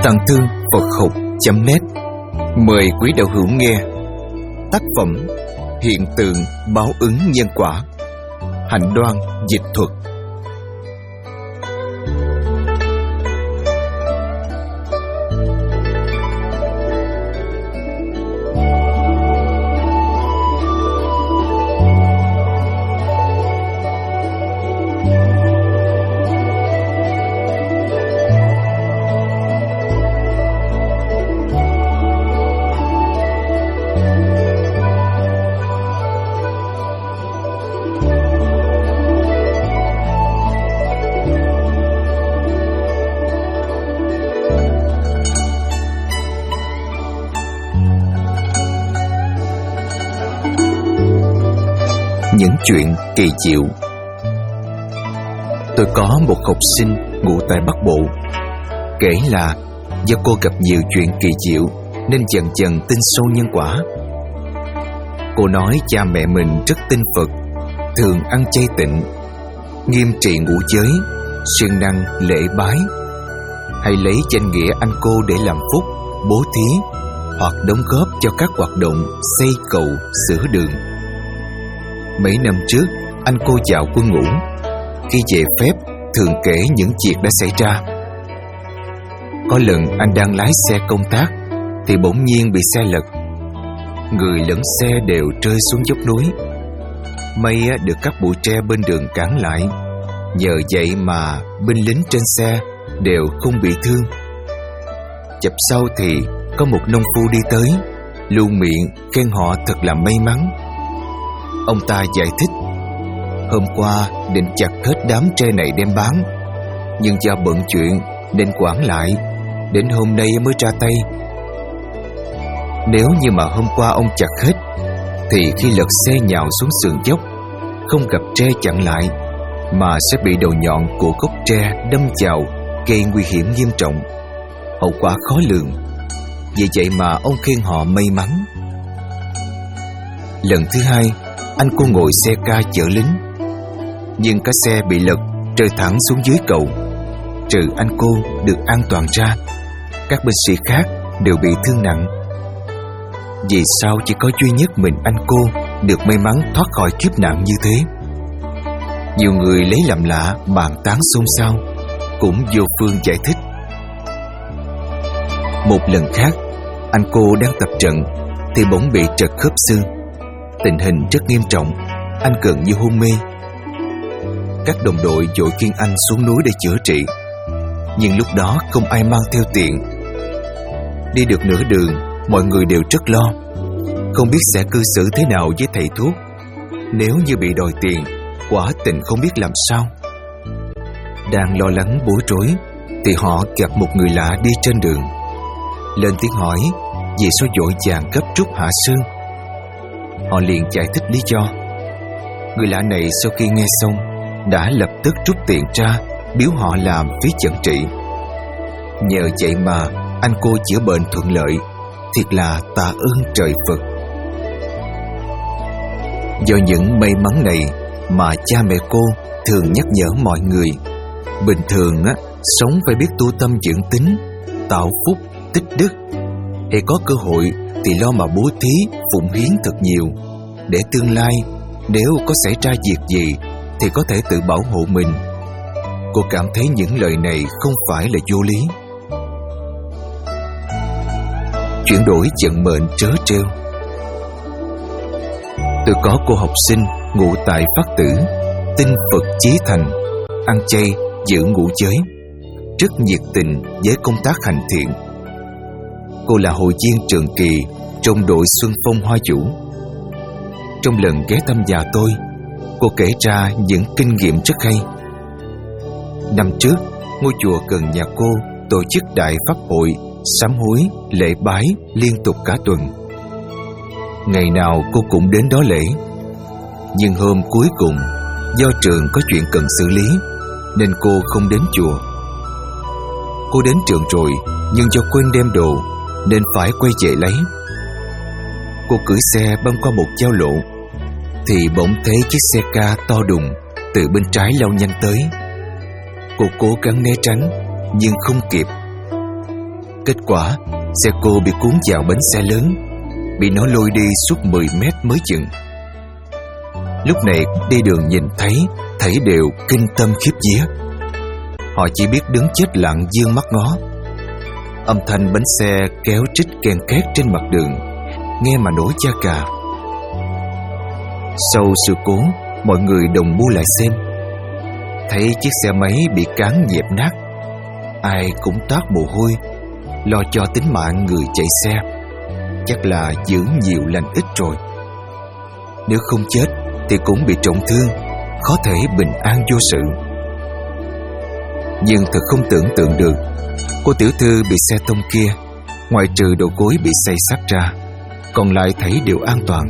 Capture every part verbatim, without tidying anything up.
Tàng Thư Phật Học chấm net mời quý đạo hữu nghe tác phẩm Hiện tượng báo ứng nhân quả, Hạnh Đoan dịch thuật. Những chuyện kỳ diệu. Tôi có một học sinh ngụ tại Bắc Bộ, kể là do cô gặp nhiều chuyện kỳ diệu nên dần dần tin sâu nhân quả. Cô nói cha mẹ mình rất tin Phật, thường ăn chay tịnh, nghiêm trị ngũ giới, siêng năng lễ bái, hay lấy danh nghĩa anh cô để làm phúc, bố thí hoặc đóng góp cho các hoạt động xây cầu, sửa đường. Mấy năm trước, anh cô vào quân ngũ. Khi về phép, thường kể những việc đã xảy ra. Có lần anh đang lái xe công tác thì bỗng nhiên bị xe lật. Người lẫn xe đều rơi xuống dốc núi. May được các bụi tre bên đường cản lại. Nhờ vậy mà binh lính trên xe đều không bị thương. Chập sau thì có một nông phu đi tới, luôn miệng khen họ thật là may mắn. Ông ta giải thích: hôm qua định chặt hết đám tre này đem bán, nhưng do bận chuyện nên quản lại, đến hôm nay mới ra tay. Nếu như mà hôm qua ông chặt hết thì khi lật xe nhào xuống sườn dốc, không gặp tre chặn lại mà sẽ bị đầu nhọn của gốc tre đâm vào, gây nguy hiểm nghiêm trọng, hậu quả khó lường. Vì vậy mà ông khen họ may mắn. Lần thứ hai, anh cô ngồi xe ca chở lính, nhưng cả xe bị lật rơi thẳng xuống dưới cầu. Trừ anh cô được an toàn ra, các binh sĩ khác đều bị thương nặng. Vì sao chỉ có duy nhất mình anh cô được may mắn thoát khỏi kiếp nạn như thế? Nhiều người lấy làm lạ, bàn tán xôn xao, cũng vô phương giải thích. Một lần khác, anh cô đang tập trận thì bỗng bị trật khớp xương. Tình hình rất nghiêm trọng, anh gần như hôn mê. Các đồng đội vội khiêng anh xuống núi để chữa trị, nhưng lúc đó không ai mang theo tiền. Đi được nửa đường, mọi người đều rất lo, không biết sẽ cư xử thế nào với thầy thuốc. Nếu như bị đòi tiền, quả tình không biết làm sao. Đang lo lắng bối rối thì họ gặp một người lạ đi trên đường. Lên tiếng hỏi vì sao vội vàng gấp rút hạ xương. Họ liền giải thích lý do. Người lạ này sau khi nghe xong đã lập tức rút tiền ra biếu họ làm phí chẩn trị. Nhờ vậy mà anh cô chữa bệnh thuận lợi, thiệt là tạ ơn trời Phật. Do những may mắn này mà cha mẹ cô thường nhắc nhở mọi người bình thường á, sống phải biết tu tâm dưỡng tính, tạo phúc tích đức. Hễ có cơ hội thì lo mà bố thí phụng hiến thật nhiều, để tương lai nếu có xảy ra việc gì thì có thể tự bảo hộ mình. Cô cảm thấy những lời này không phải là vô lý. Chuyển đổi vận mệnh trớ trêu. Tôi có cô học sinh ngụ tại Phát Tử, tin Phật chí thành, ăn chay, giữ ngũ giới, rất nhiệt tình với công tác hành thiện. Cô là hội viên trường kỳ trong đội Xuân Phong Hoa Vũ. Trong lần ghé thăm nhà tôi, cô kể ra những kinh nghiệm rất hay. Năm trước, ngôi chùa gần nhà cô tổ chức đại pháp hội, sám hối, lễ bái liên tục cả tuần. Ngày nào cô cũng đến đó lễ. Nhưng hôm cuối cùng, do trường có chuyện cần xử lý nên cô không đến chùa. Cô đến trường rồi, nhưng do quên đem đồ nên phải quay về lấy. Cô cưỡi xe băng qua một giao lộ thì bỗng thấy chiếc xe ca to đùng từ bên trái lao nhanh tới. Cô cố gắng né tránh nhưng không kịp. Kết quả, xe cô bị cuốn vào bánh xe lớn, bị nó lôi đi suốt mười mét mới dừng. Lúc này đi đường nhìn thấy, thảy đều kinh tâm khiếp vía. Họ chỉ biết đứng chết lặng dương mắt ngó. Âm thanh bánh xe kéo trích ken két trên mặt đường, nghe mà nổi da gà. Sau sự cố, mọi người đồng mua lại xem. Thấy chiếc xe máy bị cán dẹp nát, ai cũng toát mồ hôi, lo cho tính mạng người chạy xe. Chắc là giữ nhiều lành ít rồi. Nếu không chết thì cũng bị trọng thương, khó thể bình an vô sự. Nhưng thật không tưởng tượng được, cô tiểu thư bị xe tông kia, ngoại trừ đầu gối bị xây xát ra, còn lại thấy đều an toàn.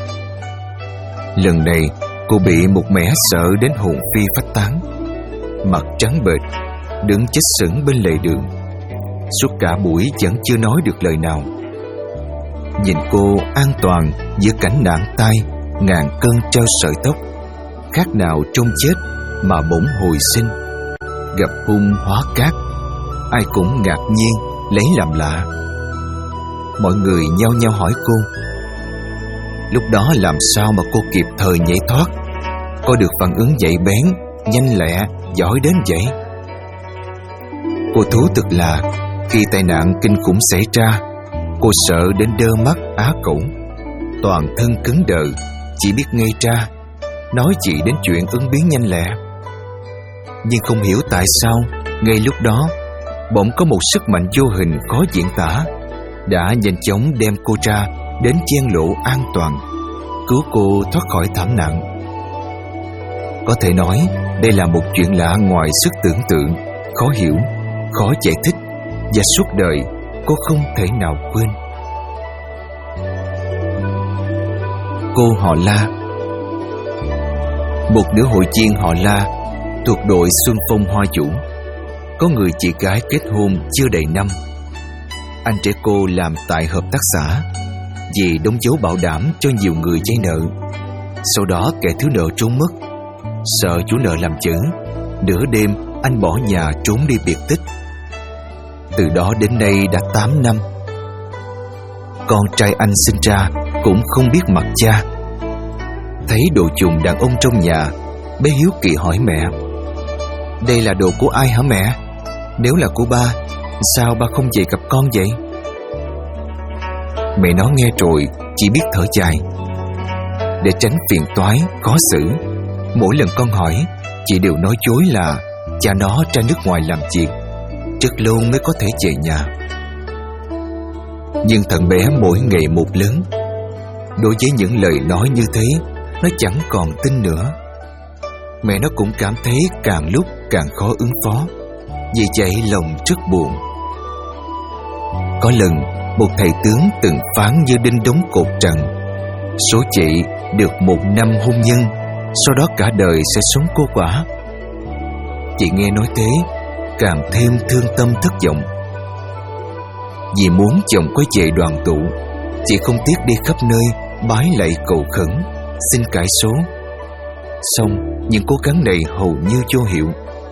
Lần này cô bị một mẻ sợ đến hồn phi phách tán, mặt trắng bệch, đứng chết sững bên lề đường. Suốt cả buổi vẫn chưa nói được lời nào. Nhìn cô an toàn giữa cảnh nạn tai, ngàn cân treo sợi tóc, khác nào trông chết mà bỗng hồi sinh, gặp hung hóa cát, ai cũng ngạc nhiên lấy làm lạ. Mọi người nhao nhao hỏi cô. Lúc đó làm sao mà cô kịp thời nhảy thoát, có được phản ứng nhạy bén, nhanh lẹ, giỏi đến vậy? Cô thú thực là khi tai nạn kinh khủng xảy ra, cô sợ đến đơ mắt á khẩu, toàn thân cứng đờ, chỉ biết ngây ra, nói chỉ đến chuyện ứng biến nhanh lẹ. Nhưng không hiểu tại sao, ngay lúc đó, bỗng có một sức mạnh vô hình khó diễn tả đã nhanh chóng đem cô ra đến chen lộ an toàn, cứu cô thoát khỏi thảm nạn. Có thể nói đây là một chuyện lạ ngoài sức tưởng tượng, khó hiểu, khó giải thích, và suốt đời cô không thể nào quên. Cô họ La. Một nữ hội viên họ La thuộc đội Xuân Phong Hoa Vũ, có người chị gái kết hôn chưa đầy năm. Anh trai cô làm tại hợp tác xã, vì đóng dấu bảo đảm cho nhiều người vay nợ. Sau đó kẻ thiếu nợ trốn mất. Sợ chủ nợ làm chữ, nửa đêm anh bỏ nhà trốn đi biệt tích. Từ đó đến nay đã tám năm. Con trai anh sinh ra cũng không biết mặt cha. Thấy đồ dùng đàn ông trong nhà, bé hiếu kỳ hỏi mẹ: "Đây là đồ của ai hả mẹ? Nếu là của ba, sao ba không về gặp con vậy?" Mẹ nó nghe rồi chỉ biết thở dài. Để tránh phiền toái, khó xử, mỗi lần con hỏi, chị đều nói dối là cha nó ra nước ngoài làm việc, rất lâu mới có thể về nhà. Nhưng thằng bé mỗi ngày một lớn. Đối với những lời nói như thế, nó chẳng còn tin nữa. Mẹ nó cũng cảm thấy càng lúc càng khó ứng phó, vì vậy lòng rất buồn. Có lần, một thầy tướng từng phán như đinh đóng cột rằng số chị được một năm hôn nhân, sau đó cả đời sẽ sống cô quả. Chị nghe nói thế, càng thêm thương tâm thất vọng. Vì muốn chồng quay về đoàn tụ, chị không tiếc đi khắp nơi bái lạy cầu khẩn, xin cải số. Xong, những cố gắng này hầu như vô hiệu.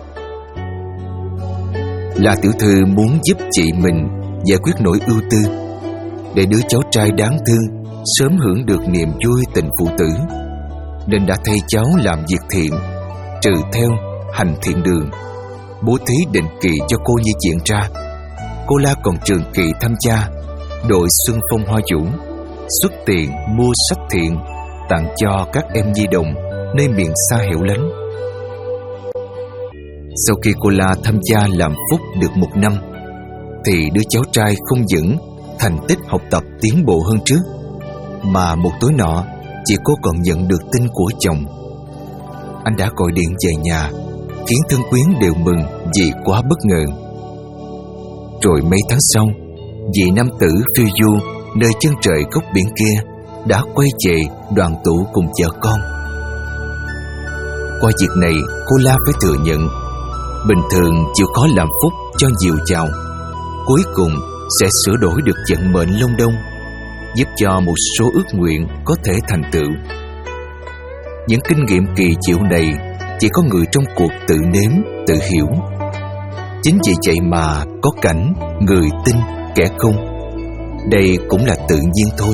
La tiểu thư muốn giúp chị mình giải quyết nỗi ưu tư, để đứa cháu trai đáng thương sớm hưởng được niềm vui tình phụ tử, nên đã thay cháu làm việc thiện, trừ theo, hành thiện đường, bố thí định kỳ cho cô như chuyện ra. Cô La còn trường kỳ tham gia đội Xuân Phong Hoa Vũ, xuất tiền mua sách thiện tặng cho các em nhi đồng nơi miền xa hẻo lánh. Sau khi cô La tham gia làm phúc được một năm, thì đứa cháu trai không những thành tích học tập tiến bộ hơn trước, mà một tối nọ chị cô còn nhận được tin của chồng. Anh đã gọi điện về nhà, khiến thân quyến đều mừng vì quá bất ngờ. Rồi mấy tháng sau, vị nam tử phiêu du nơi chân trời góc biển kia đã quay về đoàn tụ cùng vợ con. Qua việc này, cô La phải thừa nhận, bình thường chịu khó làm phúc cho nhiều giàu, cuối cùng sẽ sửa đổi được vận mệnh long đong, giúp cho một số ước nguyện có thể thành tựu. Những kinh nghiệm kỳ diệu này chỉ có người trong cuộc tự nếm, tự hiểu. Chính vì vậy mà có cảnh người tin kẻ không. Đây cũng là tự nhiên thôi.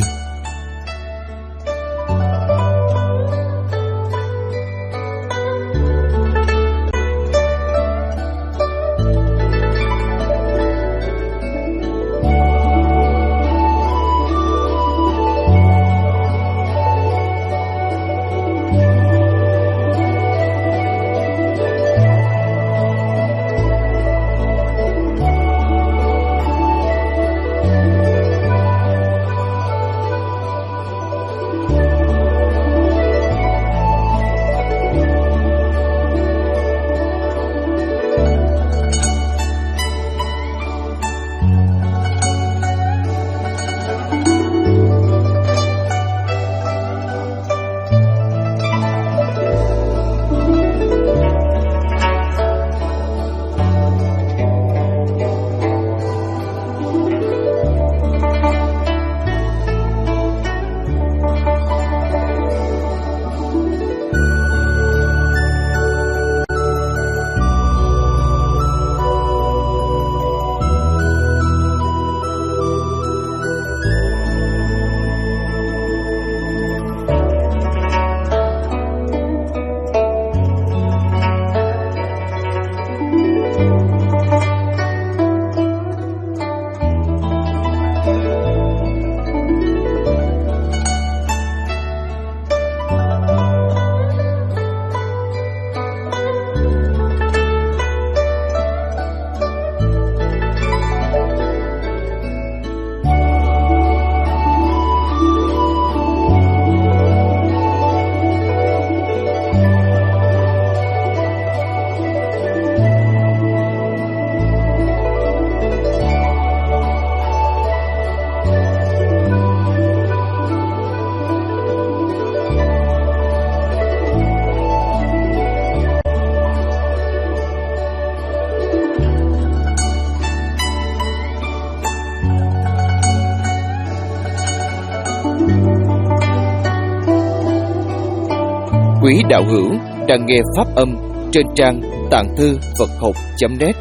Quý đạo hữu đang nghe pháp âm trên trang tạng thư Phật học chấm net.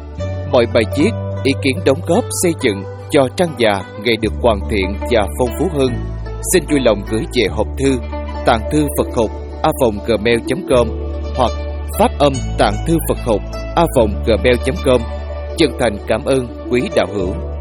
Mọi bài viết, ý kiến đóng góp xây dựng cho trang già ngày được hoàn thiện và phong phú hơn, xin vui lòng gửi về hộp thư tạng thư Phật học a vòng gmail chấm com hoặc pháp âm tạng thư Phật học a vòng gmail chấm com. Chân thành cảm ơn quý đạo hữu.